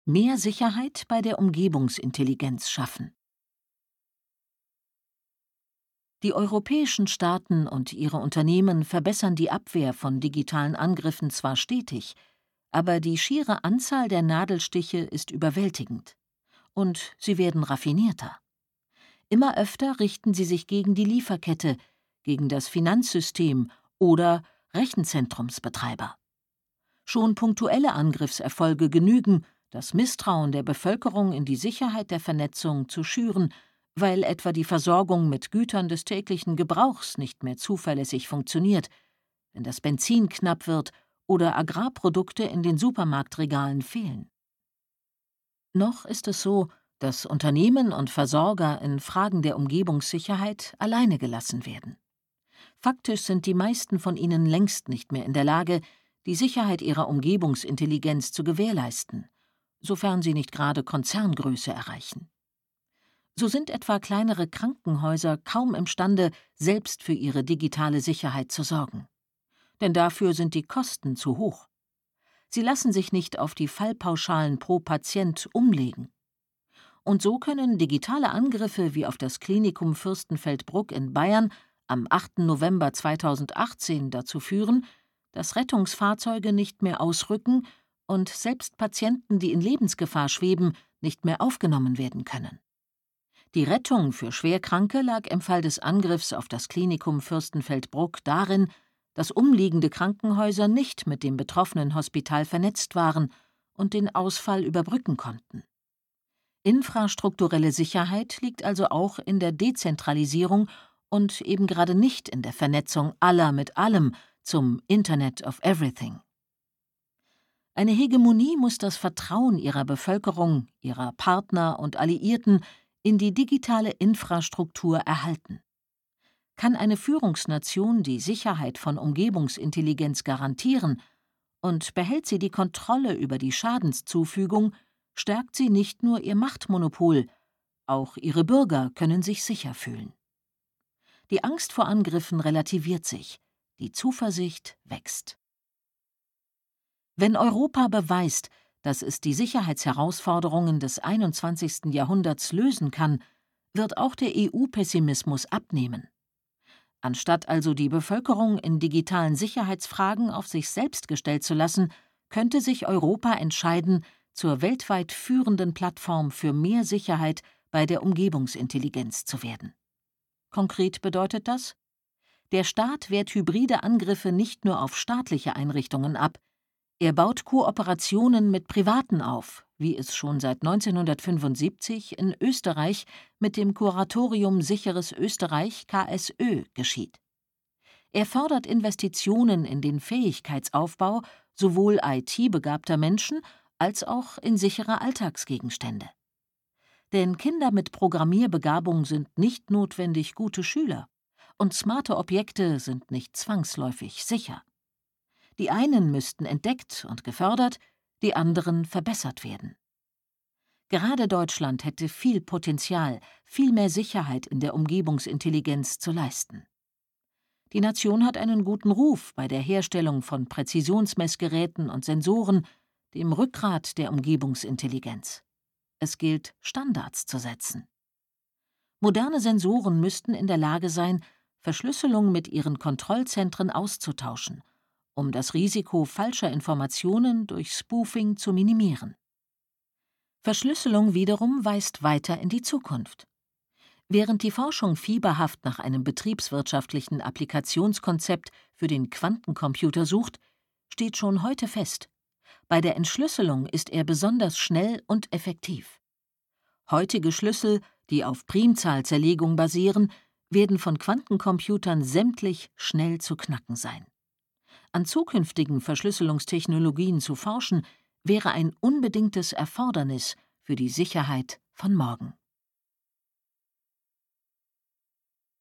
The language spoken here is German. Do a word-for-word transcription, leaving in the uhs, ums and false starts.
Mehr Sicherheit bei der Umgebungsintelligenz schaffen. Die europäischen Staaten und ihre Unternehmen verbessern die Abwehr von digitalen Angriffen zwar stetig, aber die schiere Anzahl der Nadelstiche ist überwältigend. Und sie werden raffinierter. Immer öfter richten sie sich gegen die Lieferkette, gegen das Finanzsystem oder Rechenzentrumsbetreiber. Schon punktuelle Angriffserfolge genügen, das Misstrauen der Bevölkerung in die Sicherheit der Vernetzung zu schüren, weil etwa die Versorgung mit Gütern des täglichen Gebrauchs nicht mehr zuverlässig funktioniert, wenn das Benzin knapp wird oder Agrarprodukte in den Supermarktregalen fehlen. Noch ist es so, dass Unternehmen und Versorger in Fragen der Umgebungssicherheit alleine gelassen werden. Faktisch sind die meisten von ihnen längst nicht mehr in der Lage, die Sicherheit ihrer Umgebungsintelligenz zu gewährleisten, sofern sie nicht gerade Konzerngröße erreichen. So sind etwa kleinere Krankenhäuser kaum imstande, selbst für ihre digitale Sicherheit zu sorgen. Denn dafür sind die Kosten zu hoch. Sie lassen sich nicht auf die Fallpauschalen pro Patient umlegen. Und so können digitale Angriffe wie auf das Klinikum Fürstenfeldbruck in Bayern am achten November zweitausendachtzehn dazu führen, dass Rettungsfahrzeuge nicht mehr ausrücken und selbst Patienten, die in Lebensgefahr schweben, nicht mehr aufgenommen werden können. Die Rettung für Schwerkranke lag im Fall des Angriffs auf das Klinikum Fürstenfeldbruck darin, dass umliegende Krankenhäuser nicht mit dem betroffenen Hospital vernetzt waren und den Ausfall überbrücken konnten. Infrastrukturelle Sicherheit liegt also auch in der Dezentralisierung und eben gerade nicht in der Vernetzung aller mit allem zum Internet of Everything. Eine Hegemonie muss das Vertrauen ihrer Bevölkerung, ihrer Partner und Alliierten in die digitale Infrastruktur erhalten. Kann eine Führungsnation die Sicherheit von Umgebungsintelligenz garantieren und behält sie die Kontrolle über die Schadenszufügung, stärkt sie nicht nur ihr Machtmonopol, auch ihre Bürger können sich sicher fühlen. Die Angst vor Angriffen relativiert sich, die Zuversicht wächst. Wenn Europa beweist, dass es die Sicherheitsherausforderungen des einundzwanzigsten Jahrhunderts lösen kann, wird auch der E U-Pessimismus abnehmen. Anstatt also die Bevölkerung in digitalen Sicherheitsfragen auf sich selbst gestellt zu lassen, könnte sich Europa entscheiden, zur weltweit führenden Plattform für mehr Sicherheit bei der Umgebungsintelligenz zu werden. Konkret bedeutet das: Der Staat wehrt hybride Angriffe nicht nur auf staatliche Einrichtungen ab, er baut Kooperationen mit Privaten auf, wie es schon seit neunzehnhundertfünfundsiebzig in Österreich mit dem Kuratorium Sicheres Österreich K S Ö geschieht. Er fördert Investitionen in den Fähigkeitsaufbau sowohl I T-begabter Menschen als auch in sichere Alltagsgegenstände. Denn Kinder mit Programmierbegabung sind nicht notwendig gute Schüler und smarte Objekte sind nicht zwangsläufig sicher. Die einen müssten entdeckt und gefördert, die anderen verbessert werden. Gerade Deutschland hätte viel Potenzial, viel mehr Sicherheit in der Umgebungsintelligenz zu leisten. Die Nation hat einen guten Ruf bei der Herstellung von Präzisionsmessgeräten und Sensoren, dem Rückgrat der Umgebungsintelligenz. Es gilt, Standards zu setzen. Moderne Sensoren müssten in der Lage sein, Verschlüsselung mit ihren Kontrollzentren auszutauschen, um das Risiko falscher Informationen durch Spoofing zu minimieren. Verschlüsselung wiederum weist weiter in die Zukunft. Während die Forschung fieberhaft nach einem betriebswirtschaftlichen Applikationskonzept für den Quantencomputer sucht, steht schon heute fest: Bei der Entschlüsselung ist er besonders schnell und effektiv. Heutige Schlüssel, die auf Primzahlzerlegung basieren, werden von Quantencomputern sämtlich schnell zu knacken sein. An zukünftigen Verschlüsselungstechnologien zu forschen, wäre ein unbedingtes Erfordernis für die Sicherheit von morgen.